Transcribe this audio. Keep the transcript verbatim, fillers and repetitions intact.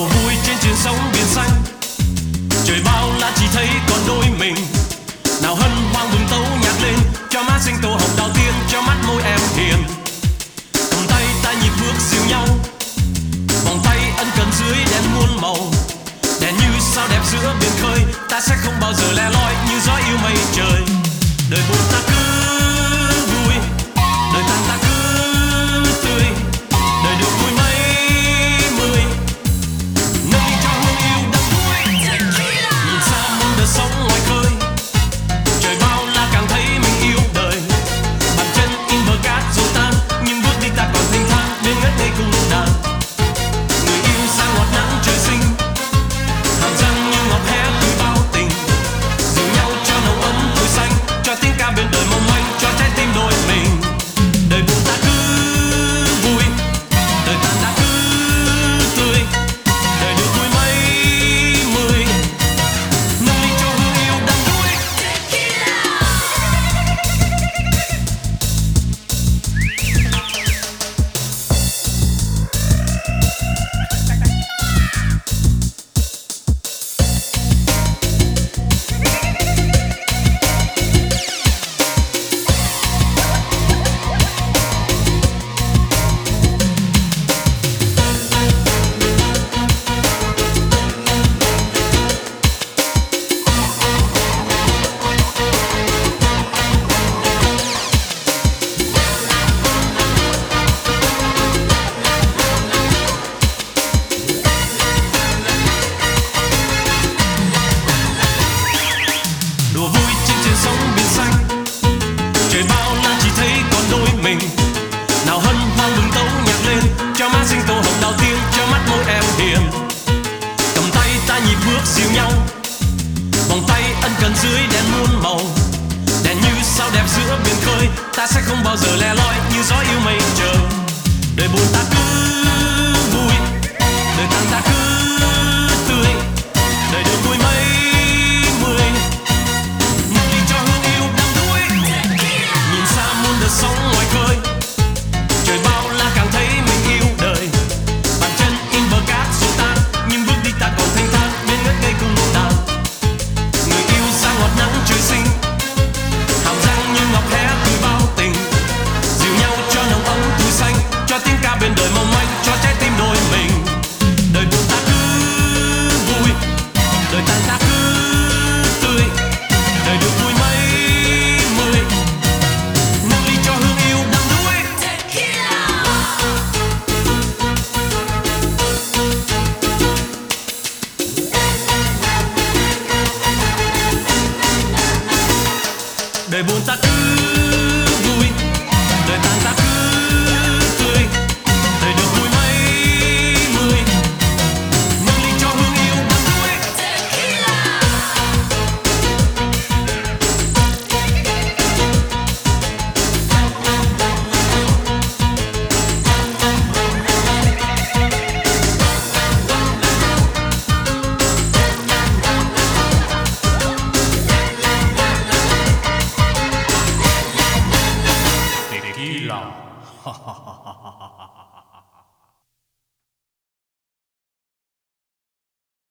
đùa vui trên chuyến sóng biển xanh. Trời bao la chỉ thấy còn đôi mình, nào hân hoan bừng tấu nhạc lên cho má xinh tô hồng đào tiên, cho mắt môi em hiền. Cầm tay ta nhịp bước dìu nhau, vòng tay ân cần dưới đèn muôn màu. Đèn như sao đẹp giữa biển khơi, ta sẽ không bao giờ le loi như gió yêu mây trời. Đời buồn ta cứ vui, đời tan ta cứ tươi, đời được vui mấy mươi, nơi đi cho hương yêu đắm đuối. Nhìn xa muôn đời sống ngoài khơi, trời bao la càng thấy mình yêu đời. Bàn chân in bờ cát rồi tan, nhưng bước đi ta còn thanh thang bên ngất ngây cùng đàn. Người yêu sang ngọt nắng trời sinh, hàm răng như ngọc hé cười bao tình, dìu nhau cho nồng ấm tuổi xanh, cho tiếng ca bên đời mong manh, cho trái tim đôi mình. Đời buồn ta cứ vui, đời tan ta cứ tươi, đời được vui mấy mươi, nâng ly cho hương yêu đắm đuối. Đùa vui trên chuyến sóng biển xanh, trời bao la chỉ thấy còn đôi mình, nào hân hoan bừng tấu nhạc lên cho má xinh tô hồng đào tiên, cho mắt môi em hiền. Cầm tay ta nhịp bước dìu nhau, vòng tay ân cần dưới đèn muôn màu. Đèn như sao đẹp giữa biển khơi, ta sẽ không bao giờ le loi như gió yêu mây trời. Đời buồn ta cứ vui, đời tan ta cứ tươi, đời được vui mấy mươi, nâng ly cho hương yêu đắm đuối. Nhìn xa muôn đời sống ngoài khơi, trời bao la càng thấy mình yêu đời. Bàn chân in bờ cát rồi tan, nhưng bước đi ta còn thanh thang bên ngất ngây cùng đàn. Người yêu sang ngọt nắng trời sinh, hàm răng như ngọc hé cười bao tình, dìu nhau cho nồng ấm tuổi xanh, cho tiếng ca bên đời mong manh, cho trái tim đôi mình. Đời buồn ta cứ vui, đời tan ta cứ tươi, đời được vui mấy mươi, nâng ly cho hương yêu đắm đuối. Đời buồn ta cứ vui, đời tan ta cứ tươi, đời được vui mấy mươi, nâng ly cho hương yêu đắm đuối. Tequila.